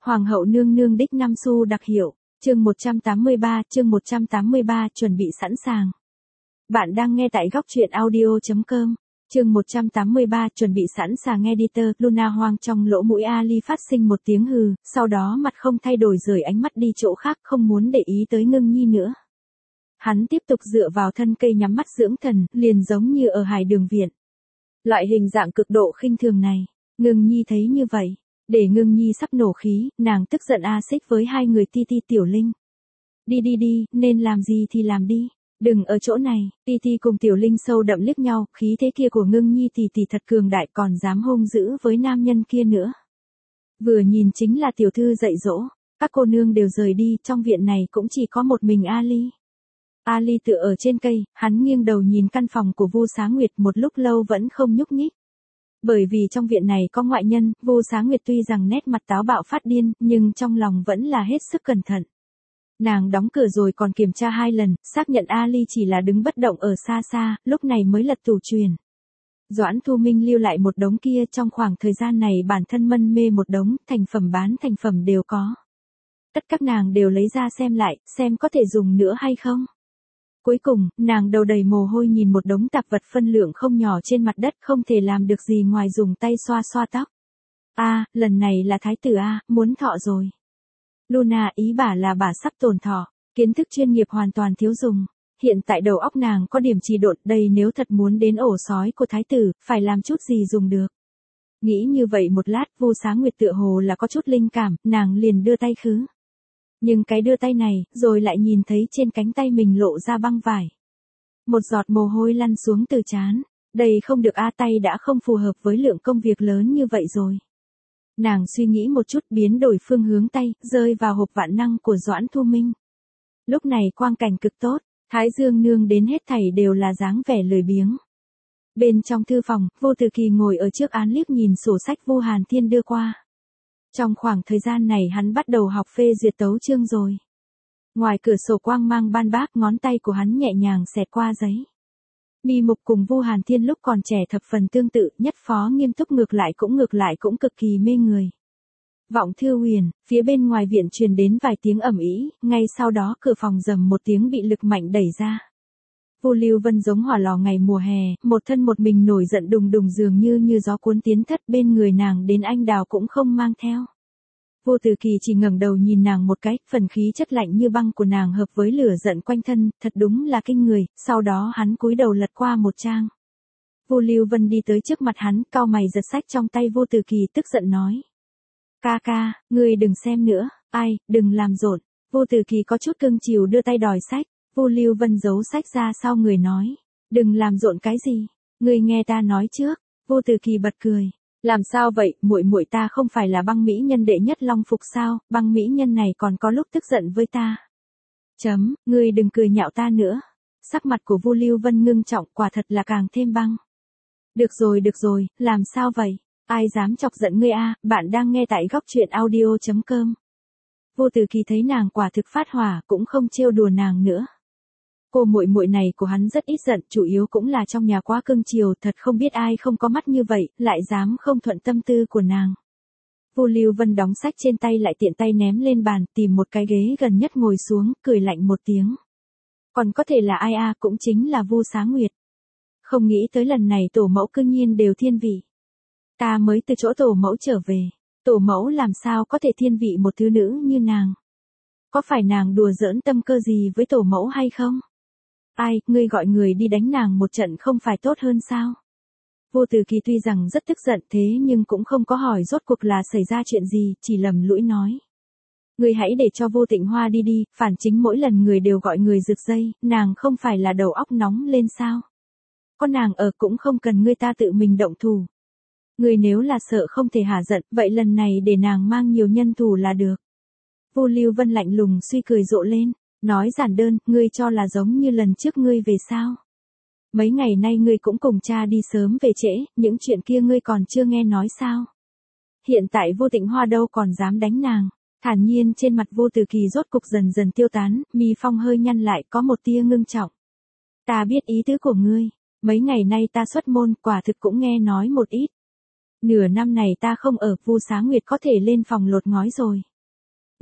Hoàng hậu nương nương đích năm xu đặc hiệu, chương 183, chuẩn bị sẵn sàng. Bạn đang nghe tại góc truyện audio.com, chương 183, chuẩn bị sẵn sàng. Editor, Luna Hoang. Trong lỗ mũi Ali phát sinh một tiếng hừ, sau đó mặt không thay đổi rời ánh mắt đi chỗ khác, không muốn để ý tới Ngưng Nhi nữa. Hắn tiếp tục dựa vào thân cây nhắm mắt dưỡng thần, liền giống như ở Hải Đường viện. Loại hình dạng cực độ khinh thường này, Ngưng Nhi thấy như vậy, để Ngưng Nhi sắp nổ khí, nàng tức giận xích với hai người Ti Ti Tiểu Linh. Đi, nên làm gì thì làm đi, đừng ở chỗ này. Ti Ti cùng Tiểu Linh sâu đậm liếc nhau, khí thế kia của Ngưng Nhi tỷ thật cường đại, còn dám hung dữ với nam nhân kia nữa. Vừa nhìn chính là tiểu thư dạy dỗ, các cô nương đều rời đi, trong viện này cũng chỉ có một mình Ali. Ali tựa ở trên cây, hắn nghiêng đầu nhìn căn phòng của Vu Xá Nguyệt một lúc lâu vẫn không nhúc nhích. Bởi vì trong viện này có ngoại nhân, Vu Xá Nguyệt tuy rằng nét mặt táo bạo phát điên, nhưng trong lòng vẫn là hết sức cẩn thận. Nàng đóng cửa rồi còn kiểm tra 2 lần, xác nhận Ali chỉ là đứng bất động ở xa xa, lúc này mới lật tủ truyền. Doãn Thu Minh lưu lại một đống kia, trong khoảng thời gian này bản thân mân mê một đống, thành phẩm bán thành phẩm đều có. Tất các nàng đều lấy ra xem lại, xem có thể dùng nữa hay không. Cuối cùng, nàng đầu đầy mồ hôi nhìn một đống tạp vật phân lượng không nhỏ trên mặt đất, không thể làm được gì ngoài dùng tay xoa xoa tóc. Lần này là thái tử muốn thọ rồi. Luna ý bà là bà sắp tồn thọ, kiến thức chuyên nghiệp hoàn toàn thiếu dùng. Hiện tại đầu óc nàng có điểm trì độn, đây nếu thật muốn đến ổ sói của thái tử, phải làm chút gì dùng được. Nghĩ như vậy một lát, Vu Xá Nguyệt tựa hồ là có chút linh cảm, nàng liền đưa tay khứ. Nhưng cái đưa tay này, rồi lại nhìn thấy trên cánh tay mình lộ ra băng vải. Một giọt mồ hôi lăn xuống từ trán. Đây không được tay đã không phù hợp với lượng công việc lớn như vậy rồi. Nàng suy nghĩ một chút, biến đổi phương hướng tay, rơi vào hộp vạn năng của Doãn Thu Minh. Lúc này quang cảnh cực tốt, Thái Dương nương đến hết thảy đều là dáng vẻ lười biếng. Bên trong thư phòng, Vô Từ Kỳ ngồi ở trước án liếc nhìn sổ sách Vu Hàn Thiên đưa qua. Trong khoảng thời gian này hắn bắt đầu học phê duyệt tấu chương rồi. Ngoài cửa sổ quang mang ban bác, ngón tay của hắn nhẹ nhàng xẹt qua giấy. Mi mục cùng Vu Hàn Thiên lúc còn trẻ thập phần tương tự, nhất phó nghiêm túc, ngược lại cũng cực kỳ mê người. Vọng Thư Huyền, phía bên ngoài viện truyền đến vài tiếng ầm ĩ, ngay sau đó cửa phòng rầm một tiếng bị lực mạnh đẩy ra. Vu Lưu Vân giống hỏa lò ngày mùa hè, một thân một mình nổi giận đùng đùng, dường như gió cuốn tiến thất, bên người nàng đến anh đào cũng không mang theo. Vô Từ Kỳ chỉ ngẩng đầu nhìn nàng một cái, phần khí chất lạnh như băng của nàng hợp với lửa giận quanh thân, thật đúng là kinh người, sau đó hắn cúi đầu lật qua một trang. Vu Lưu Vân đi tới trước mặt hắn, cau mày giật sách trong tay Vô Từ Kỳ, tức giận nói. Ca, ngươi đừng xem nữa, đừng làm rộn. Vô Từ Kỳ có chút cưng chiều đưa tay đòi sách, Vu Lưu Vân giấu sách ra sau người nói. Đừng làm rộn cái gì, ngươi nghe ta nói trước. Vô Từ Kỳ bật cười. Làm sao vậy, muội ta không phải là băng mỹ nhân đệ nhất long phục sao, băng mỹ nhân này còn có lúc tức giận với ta. Ngươi đừng cười nhạo ta nữa. Sắc mặt của Vu Lưu Vân ngưng trọng, quả thật là càng thêm băng. Được rồi, làm sao vậy? Ai dám chọc giận ngươi bạn đang nghe tại góc truyện audio.com. Vô Từ Kỳ thấy nàng quả thực phát hỏa, cũng không trêu đùa nàng nữa. Cô muội này của hắn rất ít giận, chủ yếu cũng là trong nhà quá cưng chiều, thật không biết ai không có mắt như vậy, lại dám không thuận tâm tư của nàng. Vu Lưu Vân đóng sách trên tay lại tiện tay ném lên bàn, tìm một cái ghế gần nhất ngồi xuống, cười lạnh một tiếng. Còn có thể là ai cũng chính là Vu Xá Nguyệt. Không nghĩ tới lần này tổ mẫu cư nhiên đều thiên vị. Ta mới từ chỗ tổ mẫu trở về, tổ mẫu làm sao có thể thiên vị một thứ nữ như nàng. Có phải nàng đùa giỡn tâm cơ gì với tổ mẫu hay không? Ngươi gọi người đi đánh nàng một trận không phải tốt hơn sao? Vô Từ Kỳ tuy rằng rất tức giận thế nhưng cũng không có hỏi rốt cuộc là xảy ra chuyện gì, chỉ lầm lũi nói. Ngươi hãy để cho Vô Tịnh Hoa đi, phản chính mỗi lần người đều gọi người rực dây, nàng không phải là đầu óc nóng lên sao? Có nàng ở cũng không cần ngươi ta tự mình động thủ. Ngươi nếu là sợ không thể hả giận, vậy lần này để nàng mang nhiều nhân thủ là được. Vu Lưu Vân lạnh lùng suy cười rộ lên. Nói giản đơn, ngươi cho là giống như lần trước ngươi về sao? Mấy ngày nay ngươi cũng cùng cha đi sớm về trễ, những chuyện kia ngươi còn chưa nghe nói sao? Hiện tại Vô Tịnh Hoa đâu còn dám đánh nàng. Thản nhiên trên mặt Vô Từ Kỳ rốt cục dần dần tiêu tán, mi phong hơi nhăn lại, có một tia ngưng trọng. Ta biết ý tứ của ngươi, mấy ngày nay ta xuất môn, quả thực cũng nghe nói một ít. Nửa năm này ta không ở, Vu Xá Nguyệt có thể lên phòng lột ngói rồi.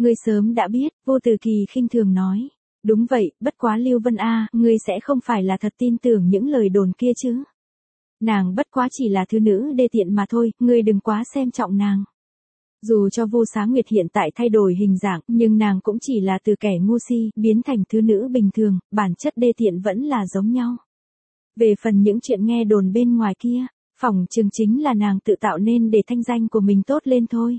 Ngươi sớm đã biết, Vô Từ Kỳ khinh thường nói. Đúng vậy, bất quá Lưu Vân A, ngươi sẽ không phải là thật tin tưởng những lời đồn kia chứ. Nàng bất quá chỉ là thứ nữ đê tiện mà thôi, ngươi đừng quá xem trọng nàng. Dù cho Vu Xá Nguyệt hiện tại thay đổi hình dạng, nhưng nàng cũng chỉ là từ kẻ ngu si, biến thành thứ nữ bình thường, bản chất đê tiện vẫn là giống nhau. Về phần những chuyện nghe đồn bên ngoài kia, phỏng chừng chính là nàng tự tạo nên để thanh danh của mình tốt lên thôi.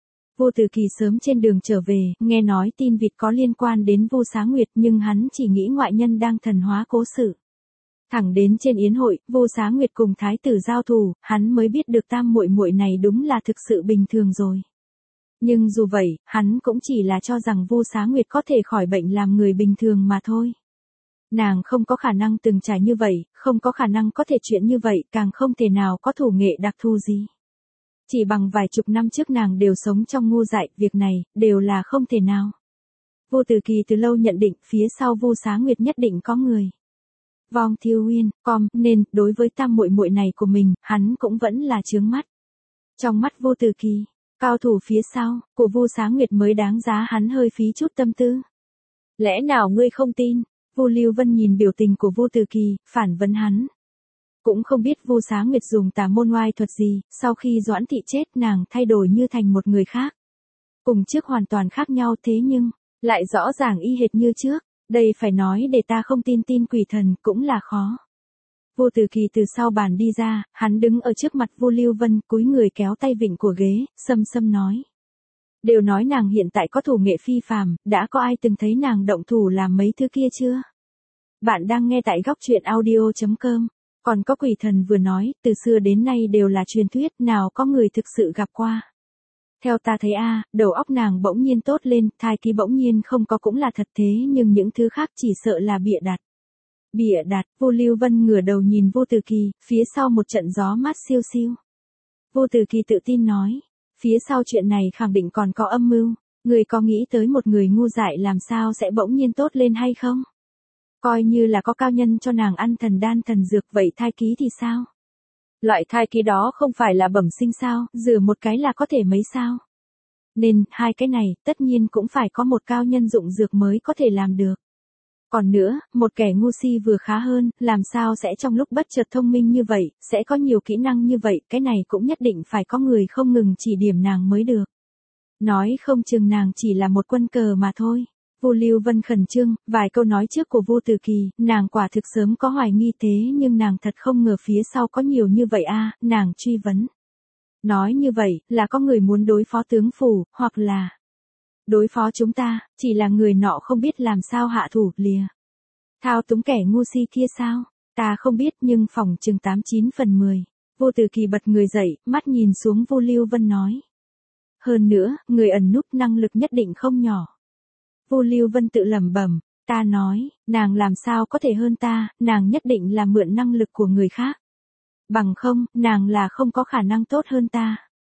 Vô Từ Kỳ sớm trên đường trở về, nghe nói tin vịt có liên quan đến Vu Xá Nguyệt nhưng hắn chỉ nghĩ ngoại nhân đang thần hóa cố sự. Thẳng đến trên yến hội, Vu Xá Nguyệt cùng thái tử giao thủ, hắn mới biết được tam muội muội này đúng là thực sự bình thường rồi. Nhưng dù vậy, hắn cũng chỉ là cho rằng Vu Xá Nguyệt có thể khỏi bệnh làm người bình thường mà thôi. Nàng không có khả năng từng trải như vậy, không có khả năng có thể chuyện như vậy, càng không thể nào có thủ nghệ đặc thù gì. Chỉ bằng vài chục năm trước nàng đều sống trong ngu dại, việc này, đều là không thể nào. Vô Từ Kỳ từ lâu nhận định, phía sau Vu Xá Nguyệt nhất định có người. Vong Thiêu Uyên, nên, đối với tam muội muội này của mình, hắn cũng vẫn là chướng mắt. Trong mắt Vô Từ Kỳ, cao thủ phía sau, của Vu Xá Nguyệt mới đáng giá hắn hơi phí chút tâm tư. Lẽ nào ngươi không tin? Vu Lưu Vân nhìn biểu tình của Vô Từ Kỳ, phản vấn hắn. Cũng không biết Vu Xá Nguyệt dùng tà môn oai thuật gì, sau khi Doãn Thị chết nàng thay đổi như thành một người khác. Cùng trước hoàn toàn khác nhau thế nhưng, lại rõ ràng y hệt như trước, đây phải nói để ta không tin quỷ thần cũng là khó. Vô Từ Kỳ từ sau bàn đi ra, hắn đứng ở trước mặt Vu Lưu Vân, cúi người kéo tay vịn của ghế, sâm sâm nói. Đều nói nàng hiện tại có thủ nghệ phi phàm, đã có ai từng thấy nàng động thủ làm mấy thứ kia chưa? Bạn đang nghe tại góc truyện audio.com. Còn có quỷ thần vừa nói, từ xưa đến nay đều là truyền thuyết, nào có người thực sự gặp qua. Theo ta thấy đầu óc nàng bỗng nhiên tốt lên, thai kỳ bỗng nhiên không có cũng là thật thế nhưng những thứ khác chỉ sợ là bịa đặt. Bịa đặt, Vô Lưu Vân ngửa đầu nhìn Vô Từ Kỳ, phía sau một trận gió mát siêu siêu. Vô Từ Kỳ tự tin nói, phía sau chuyện này khẳng định còn có âm mưu, người có nghĩ tới một người ngu dại làm sao sẽ bỗng nhiên tốt lên hay không? Coi như là có cao nhân cho nàng ăn thần đan thần dược vậy thai ký thì sao? Loại thai ký đó không phải là bẩm sinh sao, rửa một cái là có thể mấy sao? Nên, hai cái này, tất nhiên cũng phải có một cao nhân dụng dược mới có thể làm được. Còn nữa, một kẻ ngu si vừa khá hơn, làm sao sẽ trong lúc bất chợt thông minh như vậy, sẽ có nhiều kỹ năng như vậy, cái này cũng nhất định phải có người không ngừng chỉ điểm nàng mới được. Nói không chừng nàng chỉ là một quân cờ mà thôi. Vu Lưu Vân khẩn trương, vài câu nói trước của Vô Từ Kỳ, nàng quả thực sớm có hoài nghi thế nhưng nàng thật không ngờ phía sau có nhiều như vậy nàng truy vấn. Nói như vậy, là có người muốn đối phó tướng phủ, hoặc là đối phó chúng ta, chỉ là người nọ không biết làm sao hạ thủ, lìa. Thao túng kẻ ngu si kia sao? Ta không biết nhưng phỏng chừng 89 phần 10. Vô Từ Kỳ bật người dậy, mắt nhìn xuống Vu Lưu Vân nói. Hơn nữa, người ẩn núp năng lực nhất định không nhỏ. Vu Lưu Vân tự lẩm bẩm, ta nói, nàng làm sao có thể hơn ta, nàng nhất định là mượn năng lực của người khác. Bằng không, nàng là không có khả năng tốt hơn ta.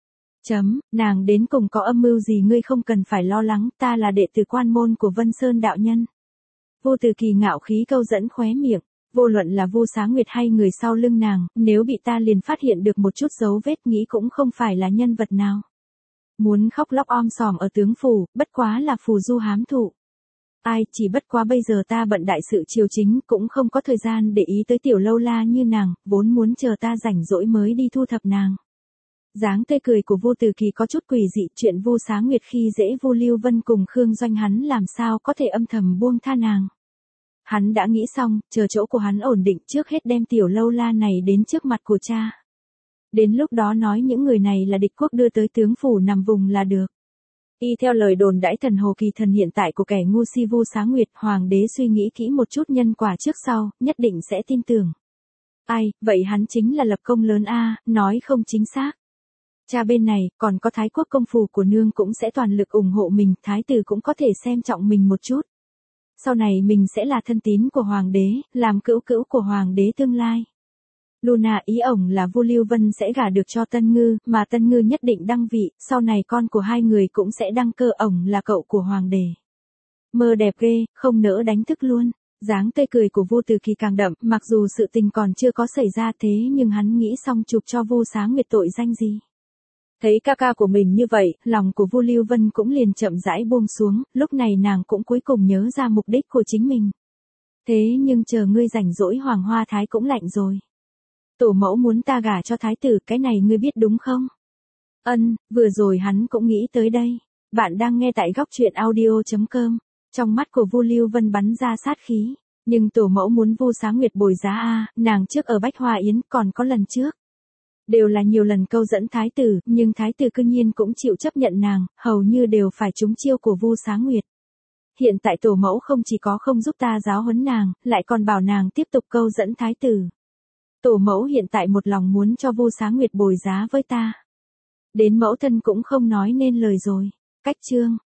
Nàng đến cùng có âm mưu gì ngươi không cần phải lo lắng, ta là đệ tử quan môn của Vân Sơn đạo nhân. Vô Từ Kỳ ngạo khí câu dẫn khóe miệng, vô luận là Vu Xá Nguyệt hay người sau lưng nàng, nếu bị ta liền phát hiện được một chút dấu vết nghĩ cũng không phải là nhân vật nào. Muốn khóc lóc om sòm ở tướng phủ, bất quá là phù du hám thụ. Chỉ bất quá bây giờ ta bận đại sự triều chính, cũng không có thời gian để ý tới tiểu lâu la như nàng, vốn muốn chờ ta rảnh rỗi mới đi thu thập nàng. Dáng tươi cười của Vô Từ Kỳ có chút quỷ dị, chuyện Vu Xá Nguyệt khi dễ Vu Lưu Vân cùng Khương Doanh hắn làm sao có thể âm thầm buông tha nàng. Hắn đã nghĩ xong, chờ chỗ của hắn ổn định trước hết đem tiểu lâu la này đến trước mặt của cha. Đến lúc đó nói những người này là địch quốc đưa tới tướng phủ nằm vùng là được. Y theo lời đồn đãi thần hồ kỳ thần hiện tại của kẻ ngu si Vu Xá Nguyệt, hoàng đế suy nghĩ kỹ một chút nhân quả trước sau, nhất định sẽ tin tưởng. Vậy hắn chính là lập công lớn nói không chính xác. Cha bên này, còn có Thái quốc công phủ của nương cũng sẽ toàn lực ủng hộ mình, thái tử cũng có thể xem trọng mình một chút. Sau này mình sẽ là thân tín của hoàng đế, làm cữu cữu của hoàng đế tương lai. Luna ý ổng là Vu Lưu Vân sẽ gả được cho Tân Ngư, mà Tân Ngư nhất định đăng vị, sau này con của hai người cũng sẽ đăng cơ, ổng là cậu của hoàng đế. Mơ đẹp ghê, không nỡ đánh thức luôn. Dáng tươi cười của Vô Từ Kỳ càng đậm, mặc dù sự tình còn chưa có xảy ra thế nhưng hắn nghĩ xong chụp cho Vu Xá Nguyệt tội danh gì. Thấy ca ca của mình như vậy, lòng của Vu Lưu Vân cũng liền chậm rãi buông xuống, lúc này nàng cũng cuối cùng nhớ ra mục đích của chính mình. Thế nhưng chờ ngươi rảnh rỗi Hoàng Hoa Thái cũng lạnh rồi. Tổ mẫu muốn ta gả cho thái tử, cái này ngươi biết đúng không? Ân, vừa rồi hắn cũng nghĩ tới đây. Bạn đang nghe tại góc truyện audio.com. Trong mắt của Vu Lưu Vân bắn ra sát khí. Nhưng tổ mẫu muốn Vu Xá Nguyệt bồi giá a, nàng trước ở Bách Hoa Yến còn có lần trước. Đều là nhiều lần câu dẫn thái tử, nhưng thái tử cư nhiên cũng chịu chấp nhận nàng, hầu như đều phải trúng chiêu của Vu Xá Nguyệt. Hiện tại tổ mẫu không chỉ có không giúp ta giáo huấn nàng, lại còn bảo nàng tiếp tục câu dẫn thái tử. Tổ mẫu hiện tại một lòng muốn cho Vu Xá Nguyệt bồi giá với ta. Đến mẫu thân cũng không nói nên lời rồi. Cách chương